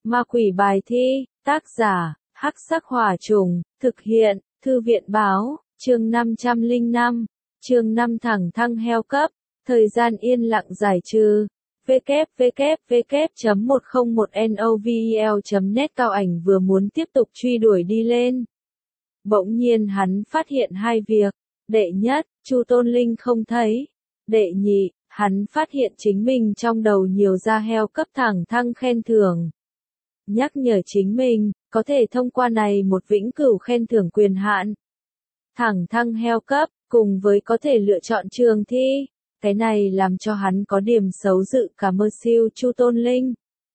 Ma quỷ bài thi, tác giả, Hắc Sắc Hỏa Trùng, thực hiện, Thư viện Báo, chương 505, chương 5 thẳng thăng heo cấp, thời gian yên lặng giải trừ. www.101novel.net Cao Ảnh vừa muốn tiếp tục truy đuổi đi lên. Bỗng nhiên hắn phát hiện hai việc. Đệ nhất, Chu Tôn Linh không thấy. Đệ nhị, hắn phát hiện chính mình trong đầu nhiều ra heo cấp thẳng thăng khen thưởng. Nhắc nhở chính mình, có thể thông qua này một vĩnh cửu khen thưởng quyền hạn. Thẳng thăng heo cấp, cùng với có thể lựa chọn trường thi. Cái này làm cho hắn có điểm xấu dự cả mơ siêu Chu Tôn Linh.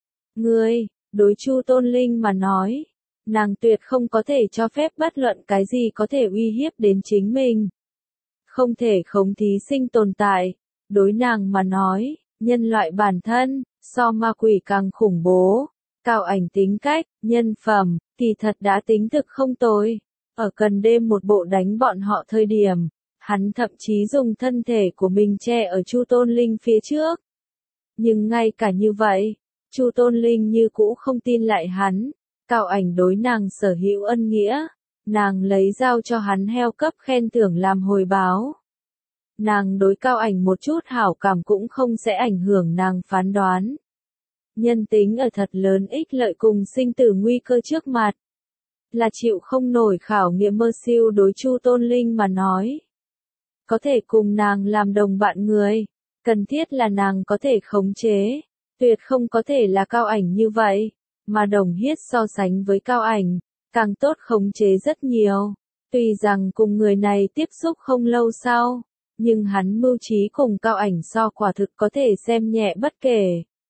Đối Chu Tôn Linh mà nói, nàng tuyệt không có thể cho phép bất luận cái gì có thể uy hiếp đến chính mình. Không thể khống thí sinh tồn tại. Đối nàng mà nói, nhân loại bản thân, so ma quỷ càng khủng bố. Cao Ảnh tính cách, nhân phẩm, kỳ thật đã tính thực không tồi. Ở cần đêm một bộ đánh bọn họ thời điểm, hắn thậm chí dùng thân thể của mình che ở Chu Tôn Linh phía trước. Nhưng ngay cả như vậy, Chu Tôn Linh như cũ không tin lại hắn. Cao Ảnh đối nàng sở hữu ân nghĩa, nàng lấy giao cho hắn heo cấp khen thưởng làm hồi báo. Nàng đối Cao Ảnh một chút hảo cảm cũng không sẽ ảnh hưởng nàng phán đoán. Nhân tính ở thật lớn ích lợi cùng sinh tử nguy cơ trước mặt. Là chịu không nổi khảo nghiệm mơ siêu đối Chu Tôn Linh mà nói. Có thể cùng nàng làm đồng bạn người, cần thiết là nàng có thể khống chế, tuyệt không có thể là Cao Ảnh như vậy, mà Đồng Hiết so sánh với Cao Ảnh, càng tốt khống chế rất nhiều. Tuy rằng cùng người này tiếp xúc không lâu sau, nhưng hắn mưu trí cùng Cao Ảnh so quả thực có thể xem nhẹ bất kể.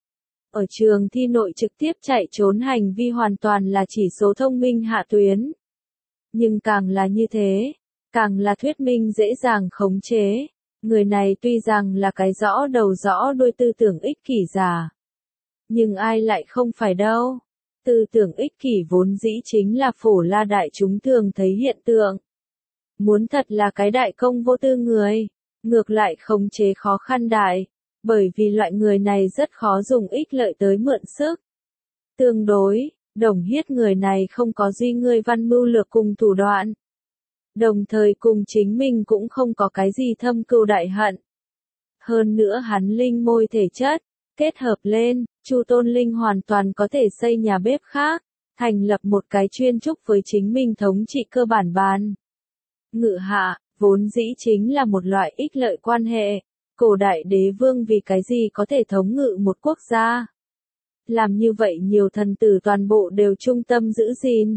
Ở trường thi nội trực tiếp chạy trốn hành vi hoàn toàn là chỉ số thông minh hạ tuyến. Nhưng càng là như thế, càng là thuyết minh dễ dàng khống chế. Người này tuy rằng là cái rõ đầu rõ đuôi tư tưởng ích kỷ giả. Nhưng ai lại không phải đâu. Tư tưởng ích kỷ vốn dĩ chính là phổ la đại chúng thường thấy hiện tượng. Muốn thật là cái đại công vô tư người, ngược lại khống chế khó khăn đại. Bởi vì loại người này rất khó dùng ích lợi tới mượn sức. Tương đối, Đồng Hiết người này không có duy ngươi văn mưu lược cùng thủ đoạn. Đồng thời cùng chính mình cũng không có cái gì thâm cừu đại hận. Hơn nữa hắn linh môi thể chất, kết hợp lên, Chu Tôn Linh hoàn toàn có thể xây nhà bếp khác, thành lập một cái chuyên trúc với chính mình thống trị cơ bản bàn. Ngự hạ, vốn dĩ chính là một loại ích lợi quan hệ. Cổ đại đế vương vì cái gì có thể thống ngự một quốc gia? Làm như vậy nhiều thần tử toàn bộ đều trung tâm giữ gìn.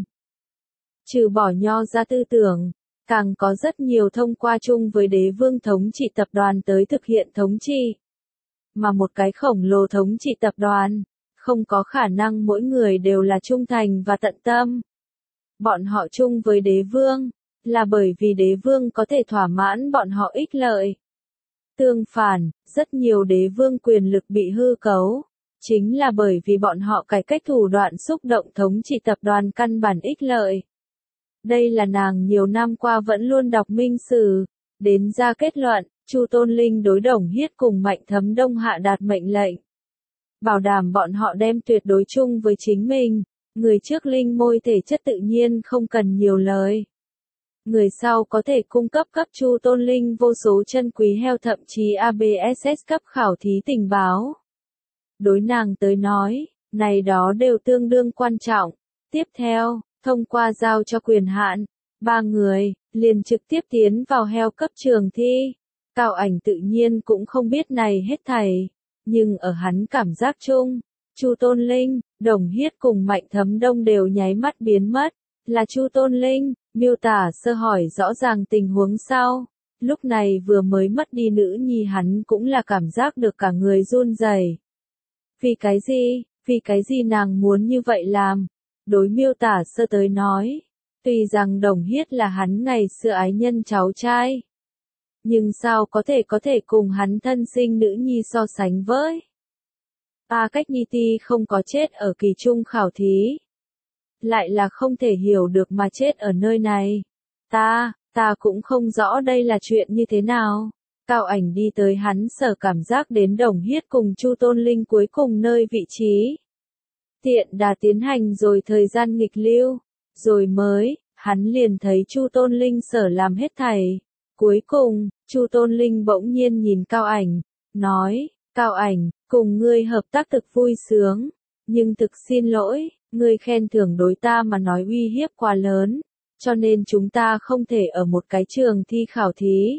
Trừ bỏ nho ra tư tưởng, càng có rất nhiều thông qua chung với đế vương thống trị tập đoàn tới thực hiện thống trị. Mà một cái khổng lồ thống trị tập đoàn, không có khả năng mỗi người đều là trung thành và tận tâm. Bọn họ chung với đế vương, là bởi vì đế vương có thể thỏa mãn bọn họ ích lợi. Tương phản, rất nhiều đế vương quyền lực bị hư cấu, chính là bởi vì bọn họ cải cách thủ đoạn xúc động thống trị tập đoàn căn bản ích lợi. Đây là nàng nhiều năm qua vẫn luôn đọc minh sử, đến ra kết luận, Chu Tôn Linh đối Đồng Hiết cùng Mạnh Thấm Đông hạ đạt mệnh lệnh. Bảo đảm bọn họ đem tuyệt đối chung với chính mình, người trước linh môi thể chất tự nhiên không cần nhiều lời. Người sau có thể cung cấp Chu Tôn Linh vô số chân quý heo thậm chí ABSS cấp khảo thí tình báo. Đối nàng tới nói, này đó đều tương đương quan trọng. Tiếp theo, thông qua giao cho quyền hạn, 3 người, liền trực tiếp tiến vào heo cấp trường thi. Cao Ảnh tự nhiên cũng không biết này hết thảy. Nhưng ở hắn cảm giác chung, Chu Tôn Linh, Đồng Hiết cùng Mạnh Thấm Đông đều nháy mắt biến mất. Là Chu Tôn Linh, miêu tả sơ hỏi rõ ràng tình huống sau. Lúc này vừa mới mất đi nữ nhi hắn cũng là cảm giác được cả người run rẩy. Vì cái gì nàng muốn như vậy làm? Đối miêu tả sơ tới nói. Tuy rằng Đồng Hiết là hắn ngày xưa ái nhân cháu trai. Nhưng sao có thể cùng hắn thân sinh nữ nhi so sánh với? Cách Nhi Ti không có chết ở kỳ trung khảo thí. Lại là không thể hiểu được mà chết ở nơi này. Ta cũng không rõ đây là chuyện như thế nào. Cao Ảnh đi tới hắn sở cảm giác đến Đồng Hiết cùng Chu Tôn Linh cuối cùng nơi vị trí. Tiện đà tiến hành rồi thời gian nghịch lưu, rồi mới, hắn liền thấy Chu Tôn Linh sở làm hết thảy. Cuối cùng, Chu Tôn Linh bỗng nhiên nhìn Cao Ảnh, nói, Cao Ảnh, cùng ngươi hợp tác thực vui sướng, nhưng thực xin lỗi, ngươi khen thưởng đối ta mà nói uy hiếp quá lớn, cho nên chúng ta không thể ở một cái trường thi khảo thí.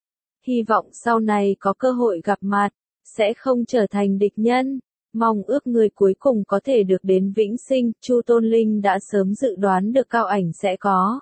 Hy vọng sau này có cơ hội gặp mặt, sẽ không trở thành địch nhân. Mong ước người cuối cùng có thể được đến vĩnh sinh. Chu Tôn Linh đã sớm dự đoán được Cao Ảnh sẽ có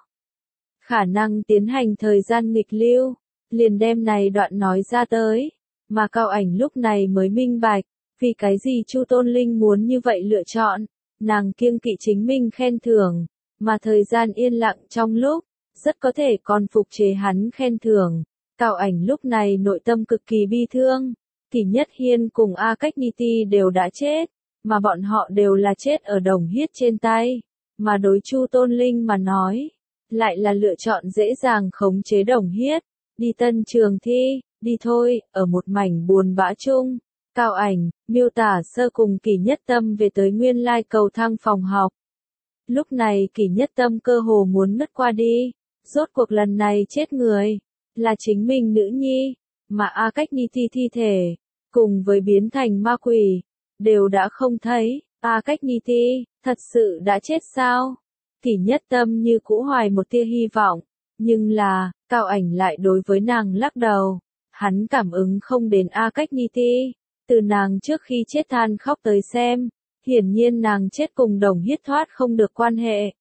khả năng tiến hành thời gian nghịch lưu, liền đem này đoạn nói ra tới, mà Cao Ảnh lúc này mới minh bạch, vì cái gì Chu Tôn Linh muốn như vậy lựa chọn, nàng kiêng kỵ chính mình khen thưởng, mà thời gian yên lặng trong lúc, rất có thể còn phục chế hắn khen thưởng. Cao Ảnh lúc này nội tâm cực kỳ bi thương. Kỷ Nhất Hiên cùng A Cách Ni Ti đều đã chết, mà bọn họ đều là chết ở Đồng Hiết trên tay, mà đối Chu Tôn Linh mà nói, lại là lựa chọn dễ dàng khống chế Đồng Hiết, đi tân trường thi, đi thôi, ở một mảnh buồn bã chung. Cao Ảnh, miêu tả sơ cùng Kỷ Nhất Tâm về tới nguyên lai cầu thang phòng học. Lúc này Kỷ Nhất Tâm cơ hồ muốn ngất qua đi, rốt cuộc lần này chết người, là chính mình nữ nhi, mà A Cách Ni Ti thi thể, cùng với biến thành ma quỷ, đều đã không thấy. A Cách Ni Ti, thật sự đã chết sao? Kỷ Nhất Tâm như cũ hoài một tia hy vọng, nhưng là, Cao Ảnh lại đối với nàng lắc đầu. Hắn cảm ứng không đến A Cách Ni Ti, từ nàng trước khi chết than khóc tới xem, hiển nhiên nàng chết cùng Đồng Hiết thoát không được quan hệ.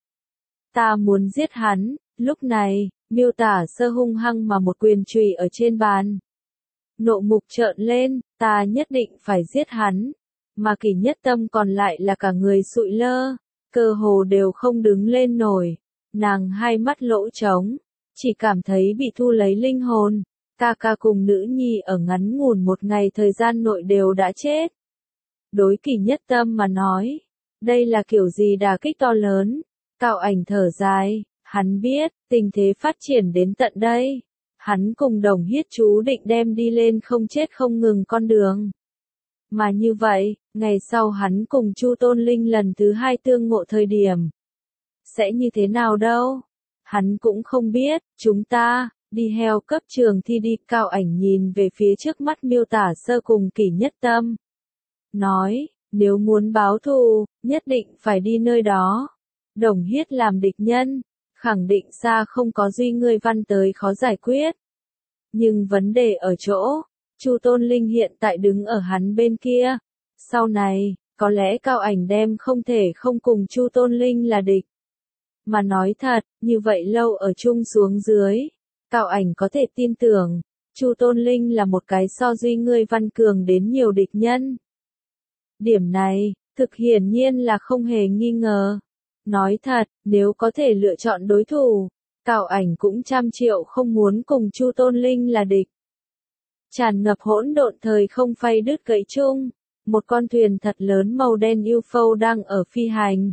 Ta muốn giết hắn, lúc này, miêu tả sơ hung hăng mà một quyền chùy ở trên bàn. Nộ mục trợn lên, ta nhất định phải giết hắn, mà Kỷ Nhất Tâm còn lại là cả người sụi lơ, cơ hồ đều không đứng lên nổi, nàng hai mắt lỗ trống, chỉ cảm thấy bị thu lấy linh hồn, ca ca cùng nữ nhi ở ngắn ngủn một ngày thời gian nội đều đã chết. Đối Kỷ Nhất Tâm mà nói, đây là kiểu gì đả kích to lớn. Cao Ảnh thở dài, hắn biết, tình thế phát triển đến tận đây, hắn cùng Đồng Hiết chú định đem đi lên không chết không ngừng con đường. Mà như vậy, ngày sau hắn cùng Chu Tôn Linh lần thứ hai tương ngộ thời điểm, sẽ như thế nào đâu? Hắn cũng không biết. Chúng ta đi heo cấp trường thi đi. Cao Ảnh nhìn về phía trước mắt miêu tả sơ cùng Kỷ Nhất Tâm, nói, nếu muốn báo thù, nhất định phải đi nơi đó. Đồng Hiết làm địch nhân, khẳng định xa không có Duy ngươi văn tới khó giải quyết. Nhưng vấn đề ở chỗ, Chu Tôn Linh hiện tại đứng ở hắn bên kia. Sau này, có lẽ Cao Ảnh đem không thể không cùng Chu Tôn Linh là địch. Mà nói thật, như vậy lâu ở chung xuống dưới, Cao Ảnh có thể tin tưởng, Chu Tôn Linh là một cái so Duy ngươi văn cường đến nhiều địch nhân. Điểm này, thực hiển nhiên là không hề nghi ngờ. Nói thật, nếu có thể lựa chọn đối thủ, Cao Ảnh cũng trăm triệu không muốn cùng Chu Tôn Linh là địch. Tràn ngập hỗn độn thời không phay đứt gãy chung, một con thuyền thật lớn màu đen UFO đang ở phi hành.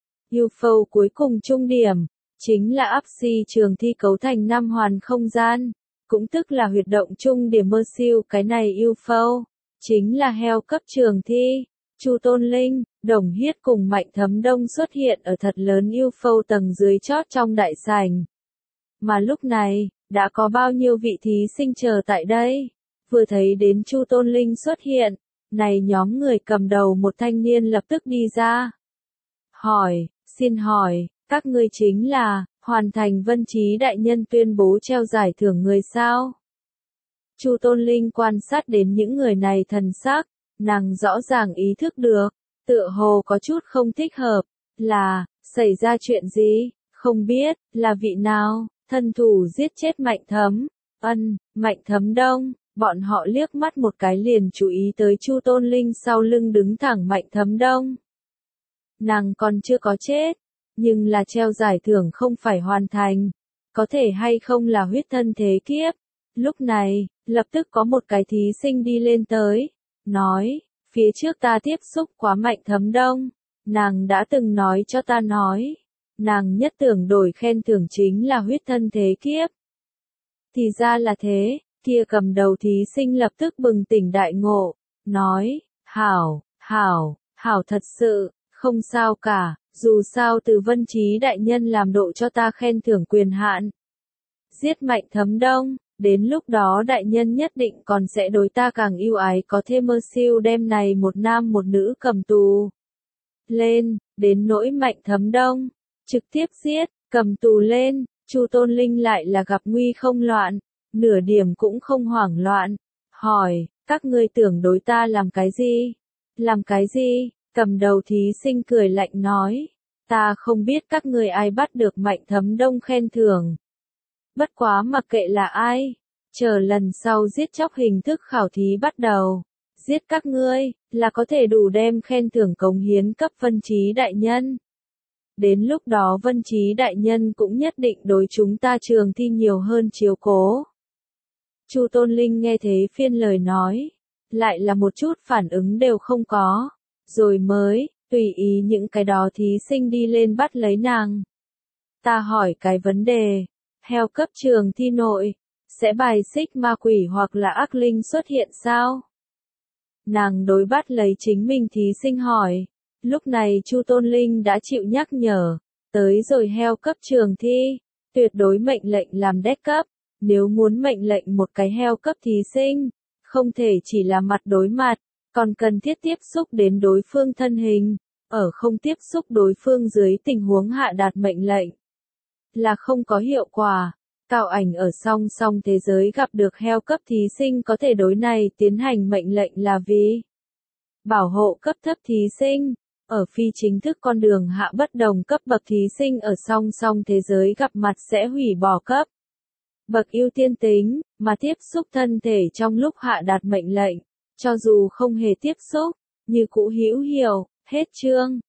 UFO cuối cùng trung điểm, chính là áp xi trường thi cấu thành 5 hoàn không gian, cũng tức là huyệt động trung điểm mơ siêu. Cái này UFO, chính là heo cấp trường thi. Chu Tôn Linh, Đồng Hiết cùng Mạnh Thấm Đông xuất hiện ở thật lớn UFO tầng dưới chót trong đại sảnh. Mà lúc này, đã có bao nhiêu vị thí sinh chờ tại đây? Vừa thấy đến Chu Tôn Linh xuất hiện, này nhóm người cầm đầu một thanh niên lập tức đi ra. Hỏi, xin hỏi, các ngươi chính là, hoàn thành Vân Trí đại nhân tuyên bố treo giải thưởng người sao? Chu Tôn Linh quan sát đến những người này thần sắc, nàng rõ ràng ý thức được, tựa hồ có chút không thích hợp, là, xảy ra chuyện gì, không biết, là vị nào, thân thủ giết chết Mạnh Thấm, Mạnh Thấm Đông. Bọn họ liếc mắt một cái liền chú ý tới Chu Tôn Linh sau lưng đứng thẳng Mạnh Thấm Đông. Nàng còn chưa có chết, nhưng là treo giải thưởng không phải hoàn thành, có thể hay không là huyết thân thế kiếp. Lúc này, lập tức có một cái thí sinh đi lên tới, nói, phía trước ta tiếp xúc quá Mạnh Thấm Đông, nàng đã từng nói cho ta nói, nàng nhất tưởng đổi khen thưởng chính là huyết thân thế kiếp. Thì ra là thế. Kia cầm đầu thí sinh lập tức bừng tỉnh đại ngộ, nói, hảo thật sự, Không sao cả, dù sao từ Vân Trí đại nhân làm độ cho ta khen thưởng quyền hạn. Giết Mạnh Thấm Đông, đến lúc đó đại nhân nhất định còn sẽ đối ta càng ưu ái có thêm mơ siêu đem này một nam một nữ cầm tù. Lên, đến nỗi Mạnh Thấm Đông, trực tiếp giết, cầm tù lên, Chu Tôn Linh lại là gặp nguy không loạn, nửa điểm cũng không hoảng loạn, hỏi, các ngươi tưởng đối ta làm cái gì? Làm cái gì? Cầm đầu thí sinh cười lạnh nói, ta không biết các ngươi ai bắt được Mạnh Thấm Đông khen thưởng. Bất quá mặc kệ là ai, chờ lần sau giết chóc hình thức khảo thí bắt đầu, giết các ngươi, là có thể đủ đem khen thưởng cống hiến cấp Vân Trí đại nhân. Đến lúc đó Vân Trí đại nhân cũng nhất định đối chúng ta trường thi nhiều hơn chiếu cố. Chu Tôn Linh nghe thế phiên lời nói, lại là một chút phản ứng đều không có, rồi mới, tùy ý những cái đó thí sinh đi lên bắt lấy nàng. Ta hỏi cái vấn đề, heo cấp trường thi nội, sẽ bài xích ma quỷ hoặc là ác linh xuất hiện sao? Nàng đối bắt lấy chính mình thí sinh hỏi, lúc này Chu Tôn Linh đã chịu nhắc nhở, tới rồi heo cấp trường thi, tuyệt đối mệnh lệnh làm đét cấp, nếu muốn mệnh lệnh một cái heo cấp thí sinh, không thể chỉ là mặt đối mặt, còn cần thiết tiếp xúc đến đối phương thân hình, ở không tiếp xúc đối phương dưới tình huống hạ đạt mệnh lệnh, là không có hiệu quả. Cao Ảnh ở song song thế giới gặp được heo cấp thí sinh có thể đối này tiến hành mệnh lệnh là vì bảo hộ cấp thấp thí sinh, ở phi chính thức con đường hạ bất đồng cấp bậc thí sinh ở song song thế giới gặp mặt sẽ hủy bỏ cấp bậc ưu tiên tính, mà tiếp xúc thân thể trong lúc hạ đạt mệnh lệnh, cho dù không hề tiếp xúc, như cũ hữu hiệu, hết chương.